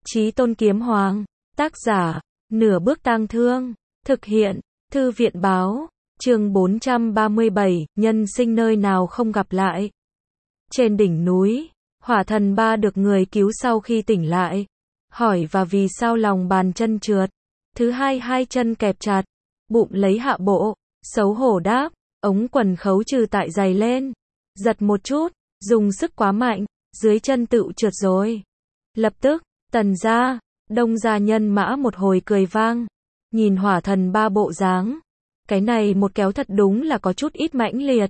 Chí Tôn Kiếm Hoàng, tác giả, Nửa Bước Tang Thương, thực hiện, Thư viện báo, chương 437, nhân sinh nơi nào không gặp lại. Trên đỉnh núi, Hỏa Thần Ba được người cứu sau khi tỉnh lại, hỏi và vì sao lòng bàn chân trượt. Thứ hai, hai chân kẹp chặt, bụng lấy hạ bộ, xấu hổ đáp, ống quần khấu trừ tại giày lên, giật một chút, dùng sức quá mạnh, dưới chân tựu trượt rồi. Lập tức, Tần gia, Đông gia nhân mã một hồi cười vang, nhìn Hỏa Thần Ba bộ dáng, cái này một kéo thật đúng là có chút ít mãnh liệt.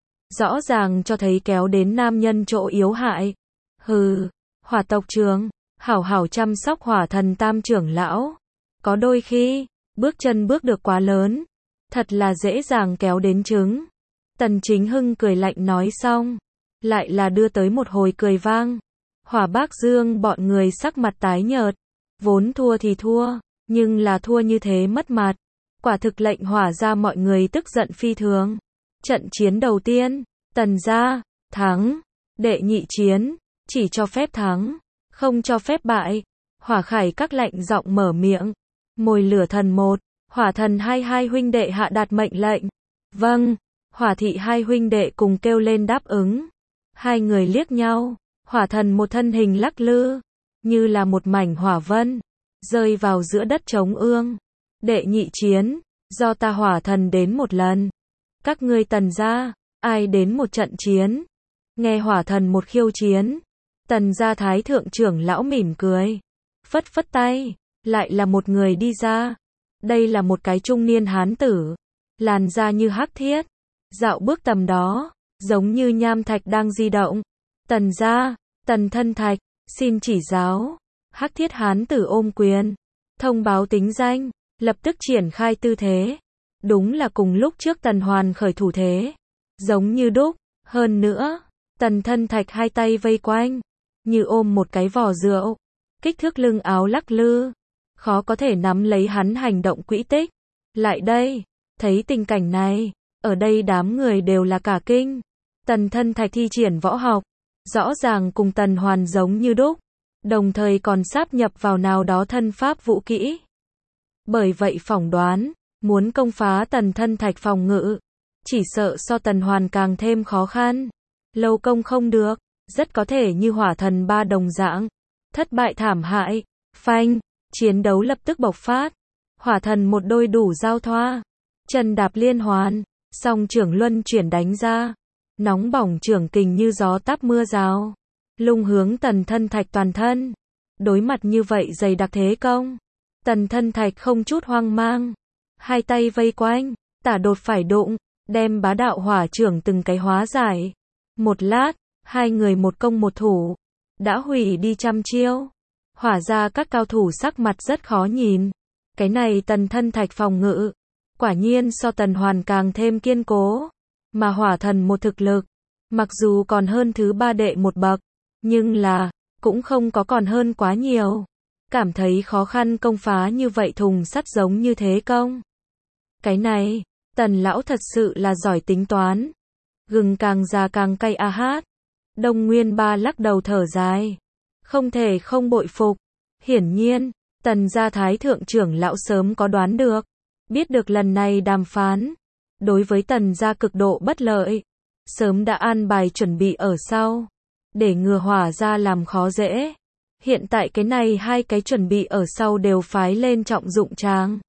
Rõ ràng cho thấy kéo đến nam nhân chỗ yếu hại. Hừ, Hỏa tộc trưởng, hảo hảo chăm sóc Hỏa Thần Tam trưởng lão. Có đôi khi, bước chân bước được quá lớn, thật là dễ dàng kéo đến trứng. Tần Chính Hưng cười lạnh nói xong, lại là đưa tới một hồi cười vang. Hỏa Bác Dương bọn người sắc mặt tái nhợt, vốn thua thì thua, nhưng là thua như thế mất mặt. Quả thực lệnh Hỏa gia mọi người tức giận phi thường. Trận chiến đầu tiên, Tần gia thắng, đệ nhị chiến, chỉ cho phép thắng, không cho phép bại. Hỏa Khải các lạnh giọng mở miệng. Mồi lửa thần một, Hỏa Thần hai huynh đệ hạ đạt mệnh lệnh. Vâng, Hỏa Thị hai huynh đệ cùng kêu lên đáp ứng. Hai người liếc nhau, Hỏa Thần một thân hình lắc lư, như là một mảnh hỏa vân, rơi vào giữa đất trống ương. Đệ nhị chiến, do ta Hỏa Thần đến một lần. Các ngươi Tần gia, ai đến một trận chiến? Nghe Hỏa Thần một khiêu chiến, Tần gia thái thượng trưởng lão mỉm cười, phất phất tay, lại là một người đi ra. Đây là một cái trung niên hán tử, làn da như hắc thiết, dạo bước tầm đó, giống như nham thạch đang di động. Tần gia, Tần Thân Thạch, xin chỉ giáo. Hắc thiết hán tử ôm quyền, thông báo tính danh, lập tức triển khai tư thế. Đúng là cùng lúc trước Tần Hoàn khởi thủ thế, giống như đúc. Hơn nữa, Tần Thân Thạch hai tay vây quanh, như ôm một cái vò rượu, kích thước lưng áo lắc lư, khó có thể nắm lấy hắn hành động quỹ tích. Lại đây, thấy tình cảnh này, ở đây đám người đều là cả kinh. Tần Thân Thạch thi triển võ học, rõ ràng cùng Tần Hoàn giống như đúc, đồng thời còn sáp nhập vào nào đó thân pháp vũ kỹ. Bởi vậy phỏng đoán, muốn công phá Tần Thân Thạch phòng ngự, chỉ sợ so Tần Hoàn càng thêm khó khăn. Lâu công không được, rất có thể như Hỏa Thần Ba đồng dạng, thất bại thảm hại. Phanh, chiến đấu lập tức bộc phát. Hỏa Thần một đôi đủ giao thoa, chân đạp liên hoàn, song trưởng luân chuyển đánh ra, nóng bỏng trưởng kình như gió táp mưa rào, lung hướng Tần Thân Thạch toàn thân. Đối mặt như vậy dày đặc thế công, Tần Thân Thạch không chút hoang mang, hai tay vây quanh, tả đột phải đụng, đem bá đạo hỏa trưởng từng cái hóa giải. Một lát, hai người một công một thủ, đã hủy đi trăm chiêu. Hỏa ra các cao thủ sắc mặt rất khó nhìn. Cái này Tần Thân Thạch phòng ngự, quả nhiên so Tần Hoàn càng thêm kiên cố. Mà Hỏa Thần một thực lực, mặc dù còn hơn thứ ba đệ một bậc, nhưng là, cũng không có còn hơn quá nhiều. Cảm thấy khó khăn công phá như vậy thùng sắt giống như thế công. Cái này, Tần lão thật sự là giỏi tính toán. Gừng càng già càng cay a hát. Đông Nguyên Ba lắc đầu thở dài. Không thể không bội phục. Hiển nhiên, Tần gia thái thượng trưởng lão sớm có đoán được. Biết được lần này đàm phán, đối với Tần gia cực độ bất lợi. Sớm đã an bài chuẩn bị ở sau, để ngừa Hỏa gia làm khó dễ. Hiện tại cái này hai cái chuẩn bị ở sau đều phái lên trọng dụng tràng.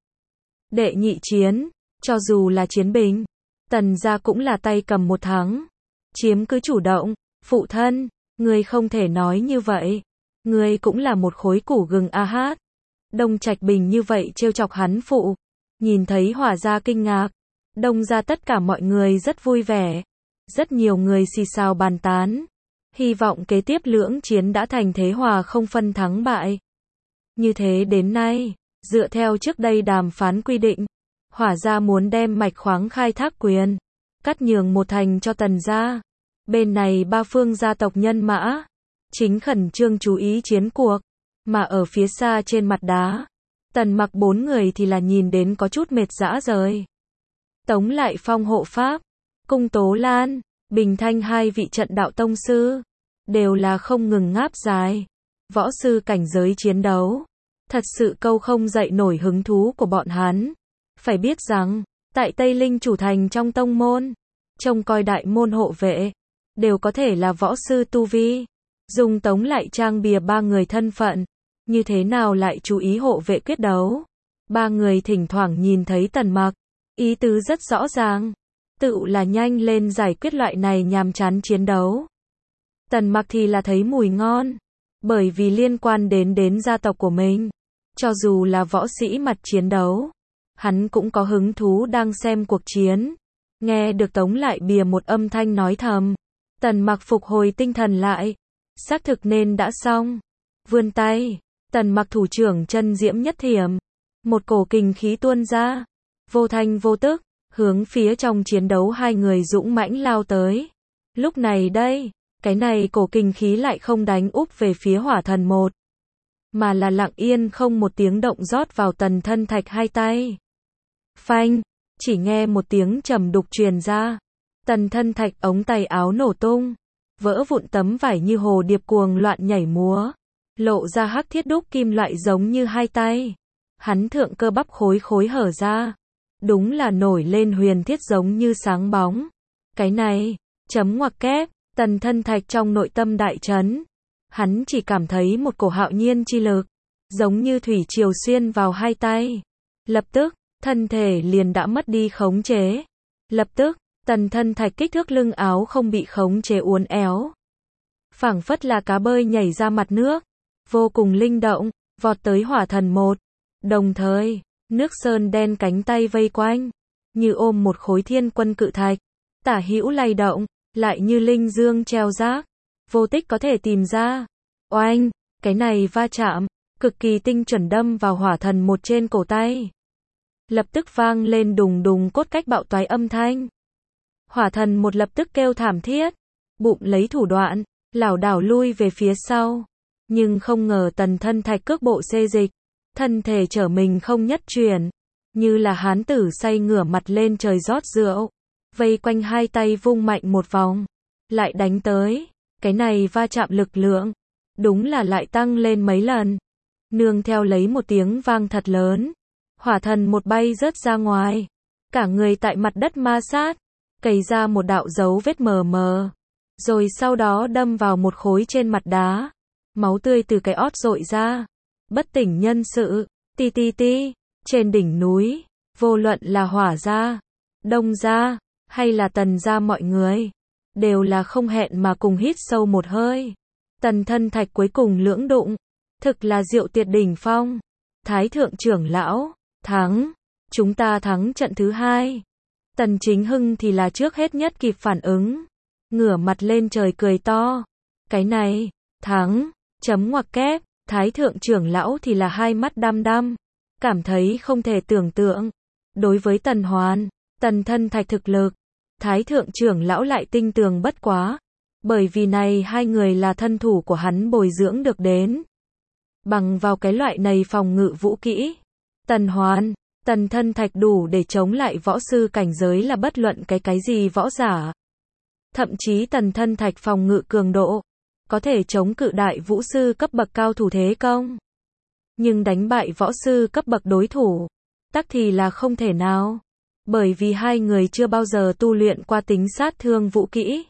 Đệ nhị chiến, cho dù là chiến binh, Tần gia cũng là tay cầm một thắng. Chiếm cứ chủ động. Phụ thân, ngươi không thể nói như vậy. Ngươi cũng là một khối củ gừng a hát. Đông Trạch Bình như vậy trêu chọc hắn phụ. Nhìn thấy Hỏa gia kinh ngạc, Đông gia tất cả mọi người rất vui vẻ. Rất nhiều người xì xào bàn tán. Hy vọng kế tiếp lưỡng chiến đã thành thế hòa không phân thắng bại. Như thế đến nay, dựa theo trước đây đàm phán quy định, Hỏa gia muốn đem mạch khoáng khai thác quyền, cắt nhường một thành cho Tần gia. Bên này ba phương gia tộc nhân mã, chính khẩn trương chú ý chiến cuộc, mà ở phía xa trên mặt đá, Tần Mặc bốn người thì là nhìn đến có chút mệt rã rời. Tống Lại Phong hộ pháp, Cung Tố Lan, Bình Thanh hai vị trận đạo tông sư, đều là không ngừng ngáp dài. võ sư cảnh giới chiến đấu. Thật sự câu không dậy nổi hứng thú của bọn hắn. Phải biết rằng, tại Tây Linh chủ thành trong tông môn, trông coi đại môn hộ vệ, đều có thể là võ sư tu vi. Dùng Tống lại trang bìa ba người thân phận, như thế nào lại chú ý hộ vệ quyết đấu. Ba người thỉnh thoảng nhìn thấy Tần Mặc, ý tứ rất rõ ràng, tự là nhanh lên giải quyết loại này nhàm chán chiến đấu. Tần Mặc thì là thấy mùi ngon, bởi vì liên quan đến gia tộc của mình, cho dù là võ sĩ mặt chiến đấu, hắn cũng có hứng thú đang xem cuộc chiến. Nghe được Tống lại bìa một âm thanh nói thầm, Tần Mặc phục hồi tinh thần lại, xác thực nên đã xong. Vươn tay, Tần Mặc thủ trưởng chân diễm nhất thiểm, một cổ kình khí tuôn ra, vô thanh vô tức, hướng phía trong chiến đấu hai người dũng mãnh lao tới. Lúc này đây, cái này cổ kình khí lại không đánh úp về phía Hỏa Thần một, mà là lặng yên không một tiếng động rót vào Tần Thân Thạch hai tay. Phanh, chỉ nghe một tiếng trầm đục truyền ra, Tần Thân Thạch ống tay áo nổ tung, vỡ vụn tấm vải như hồ điệp cuồng loạn nhảy múa, lộ ra hắc thiết đúc kim loại giống như hai tay. Hắn thượng cơ bắp khối khối hở ra, đúng là nổi lên huyền thiết giống như sáng bóng. Cái này, chấm ngoặc kép, Tần Thân Thạch trong nội tâm đại chấn. Hắn chỉ cảm thấy một cổ hạo nhiên chi lực, giống như thủy triều xuyên vào hai tay. Lập tức, thân thể liền đã mất đi khống chế. Lập tức, Tần Thân Thạch kích thước lưng áo không bị khống chế uốn éo, phảng phất là cá bơi nhảy ra mặt nước, vô cùng linh động, vọt tới Hỏa Thần một. Đồng thời, nước sơn đen cánh tay vây quanh, như ôm một khối thiên quân cự thạch, tả hữu lay động, lại như linh dương treo rác, vô tích có thể tìm ra. Oanh, cái này va chạm, cực kỳ tinh chuẩn đâm vào Hỏa Thần một trên cổ tay. Lập tức vang lên đùng đùng cốt cách bạo toái âm thanh. Hỏa Thần một lập tức kêu thảm thiết, bụng lấy thủ đoạn, lảo đảo lui về phía sau. Nhưng không ngờ Tần Thân Thạch cước bộ xê dịch, thân thể trở mình không nhất chuyển, như là hán tử say ngửa mặt lên trời rót rượu, vây quanh hai tay vung mạnh một vòng, lại đánh tới. Cái này va chạm lực lượng, đúng là lại tăng lên mấy lần. Nương theo lấy một tiếng vang thật lớn, Hỏa Thần một bay rớt ra ngoài, cả người tại mặt đất ma sát, cày ra một đạo dấu vết mờ mờ, rồi sau đó đâm vào một khối trên mặt đá, máu tươi từ cái ót dội ra. Bất tỉnh nhân sự, ti ti ti, trên đỉnh núi, vô luận là Hỏa gia, Đông gia, hay là Tần gia, mọi người đều là không hẹn mà cùng hít sâu một hơi. Tần Thân Thạch cuối cùng lưỡng đụng, thực là diệu tuyệt đỉnh phong. Thái thượng trưởng lão, thắng, chúng ta thắng trận thứ hai. Tần Chính Hưng thì là trước hết nhất kịp phản ứng, ngửa mặt lên trời cười to. Cái này, thắng, chấm ngoặc kép. Thái thượng trưởng lão thì là hai mắt đăm đăm, cảm thấy không thể tưởng tượng. Đối với Tần Hoán, Tần Thân Thạch thực lực, Thái thượng trưởng lão lại tinh tường bất quá, bởi vì này hai người là thân thủ của hắn bồi dưỡng được đến. Bằng vào cái loại này phòng ngự vũ kỹ, Tần Hoán, Tần Thân Thạch đủ để chống lại võ sư cảnh giới là bất luận cái gì võ giả. Thậm chí Tần Thân Thạch phòng ngự cường độ, có thể chống cự đại vũ sư cấp bậc cao thủ thế công. Nhưng đánh bại võ sư cấp bậc đối thủ, tắc thì là không thể nào. Bởi vì hai người chưa bao giờ tu luyện qua tính sát thương vũ kỹ.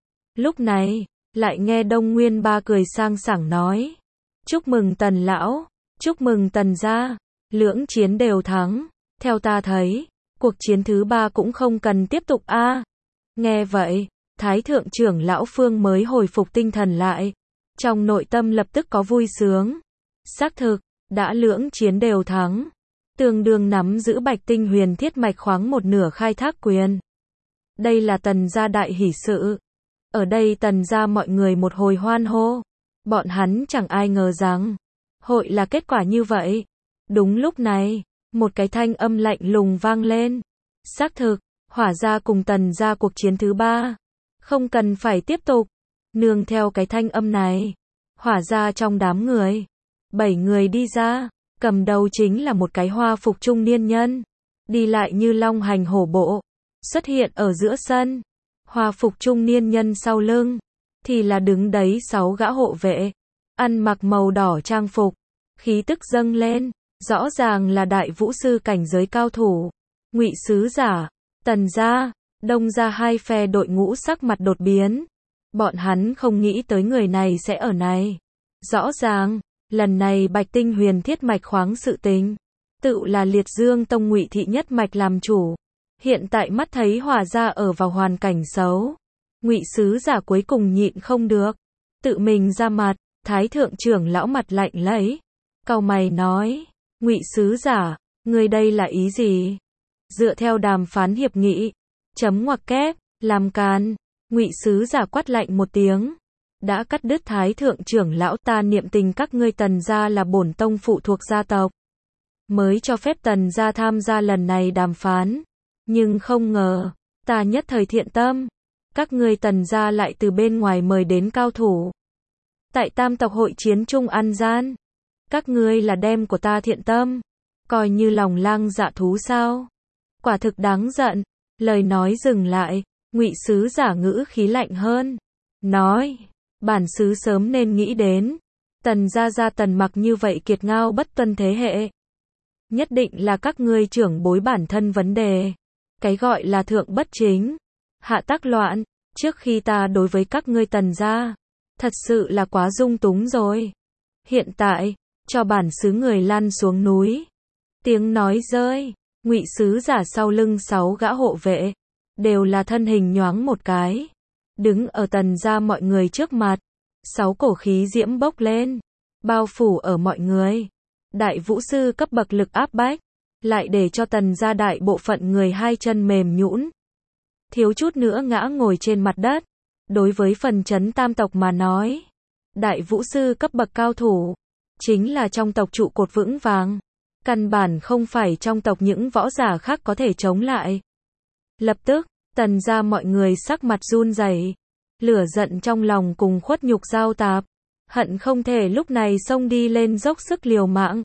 Lúc này, lại nghe Đông Nguyên Ba cười sang sảng nói. Chúc mừng Tần lão, chúc mừng Tần gia, lưỡng chiến đều thắng. Theo ta thấy, cuộc chiến thứ ba cũng không cần tiếp tục a. Nghe vậy, Thái thượng trưởng lão Phương mới hồi phục tinh thần lại. Trong nội tâm lập tức có vui sướng. Xác thực, đã lưỡng chiến đều thắng, tương đương nắm giữ Bạch Tinh huyền thiết mạch khoáng một nửa khai thác quyền. Đây là Tần gia đại hỷ sự. Ở đây Tần gia mọi người một hồi hoan hô. Bọn hắn chẳng ai ngờ rằng, hội là kết quả như vậy. Đúng lúc này, một cái thanh âm lạnh lùng vang lên. Xác thực, Hỏa gia cùng Tần gia cuộc chiến thứ ba, không cần phải tiếp tục. Nương theo cái thanh âm này, Hỏa gia trong đám người, 7 người đi ra, cầm đầu chính là một cái hoa phục trung niên nhân, đi lại như long hành hổ bộ, xuất hiện ở giữa sân. Hoa phục trung niên nhân sau lưng, thì là đứng đấy 6 gã hộ vệ, ăn mặc màu đỏ trang phục, khí tức dâng lên, rõ ràng là đại vũ sư cảnh giới cao thủ. Ngụy sứ giả, Tần gia, Đông gia hai phe đội ngũ sắc mặt đột biến. Bọn hắn không nghĩ tới người này sẽ ở này. Rõ ràng, lần này Bạch Tinh Huyền thiết mạch khoáng sự tình, tự là Liệt Dương Tông Ngụy thị nhất mạch làm chủ. Hiện tại mắt thấy Hòa gia ở vào hoàn cảnh xấu, Ngụy sứ giả cuối cùng nhịn không được, tự mình ra mặt. Thái thượng trưởng lão mặt lạnh lấy, cau mày nói, Ngụy sứ giả, ngươi đây là ý gì? Dựa theo đàm phán hiệp nghị, chấm ngoặc kép, làm càn. Ngụy sứ giả quát lạnh một tiếng, đã cắt đứt Thái thượng trưởng lão. Ta niệm tình các ngươi Tần gia là bổn tông phụ thuộc gia tộc, mới cho phép Tần gia tham gia lần này đàm phán, nhưng không ngờ, ta nhất thời thiện tâm, các ngươi Tần gia lại từ bên ngoài mời đến cao thủ. Tại tam tộc hội chiến chung ăn gian, các ngươi là đem của ta thiện tâm, coi như lòng lang dạ thú sao? Quả thực đáng giận. Lời nói dừng lại, Ngụy sứ giả ngữ khí lạnh hơn, nói, bản sứ sớm nên nghĩ đến, Tần gia Tần mặc như vậy kiệt ngao bất tuân thế hệ. Nhất định là các ngươi trưởng bối bản thân vấn đề. Cái gọi là thượng bất chính, hạ tác loạn, trước khi ta đối với các ngươi Tần gia, thật sự là quá dung túng rồi. Hiện tại, cho bản xứ người lăn xuống núi. Tiếng nói rơi, Ngụy sứ giả sau lưng 6 gã hộ vệ, đều là thân hình nhoáng một cái, đứng ở Tần gia mọi người trước mặt. 6 cổ khí diễm bốc lên, bao phủ ở mọi người. Đại vũ sư cấp bậc lực áp bách, lại để cho Tần gia đại bộ phận người hai chân mềm nhũn, thiếu chút nữa ngã ngồi trên mặt đất. Đối với phần chấn tam tộc mà nói, đại vũ sư cấp bậc cao thủ, chính là trong tộc trụ cột vững vàng. Căn bản không phải trong tộc những võ giả khác có thể chống lại. Lập tức, Tần gia mọi người sắc mặt run rẩy, lửa giận trong lòng cùng khuất nhục giao tạp, hận không thể lúc này xông đi lên dốc sức liều mạng.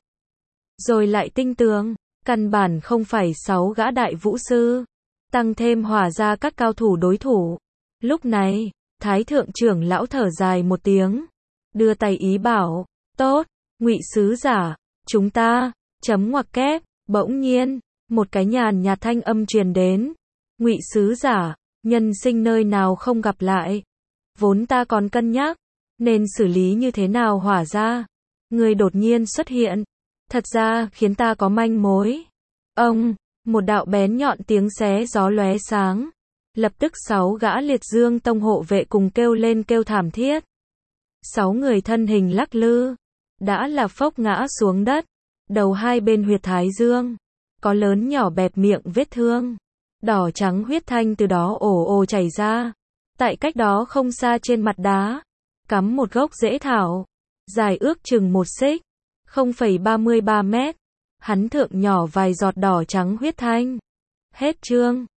Rồi lại tinh tường, căn bản không phải 6 gã đại vũ sư, tăng thêm Hòa gia các cao thủ đối thủ. Lúc này, Thái thượng trưởng lão thở dài một tiếng, đưa tay ý bảo, tốt, Ngụy sứ giả, chúng ta, chấm ngoặc kép. Bỗng nhiên, một cái nhàn nhạt thanh âm truyền đến, Ngụy sứ giả, nhân sinh nơi nào không gặp lại. Vốn ta còn cân nhắc, nên xử lý như thế nào Hỏa gia. Người đột nhiên xuất hiện, thật ra khiến ta có manh mối. Ông, một đạo bén nhọn tiếng xé gió lóe sáng. Lập tức 6 gã Liệt Dương Tông hộ vệ cùng kêu lên kêu thảm thiết. 6 người thân hình lắc lư, đã là phốc ngã xuống đất. Đầu hai bên huyệt thái dương, có lớn nhỏ bẹp miệng vết thương. Đỏ trắng huyết thanh từ đó ồ ồ chảy ra. Tại cách đó không xa trên mặt đá, cắm một gốc rễ thảo, dài ước chừng 1 xích, 0,33 mét. Hắn thượng nhỏ vài giọt đỏ trắng huyết thanh. Hết chương.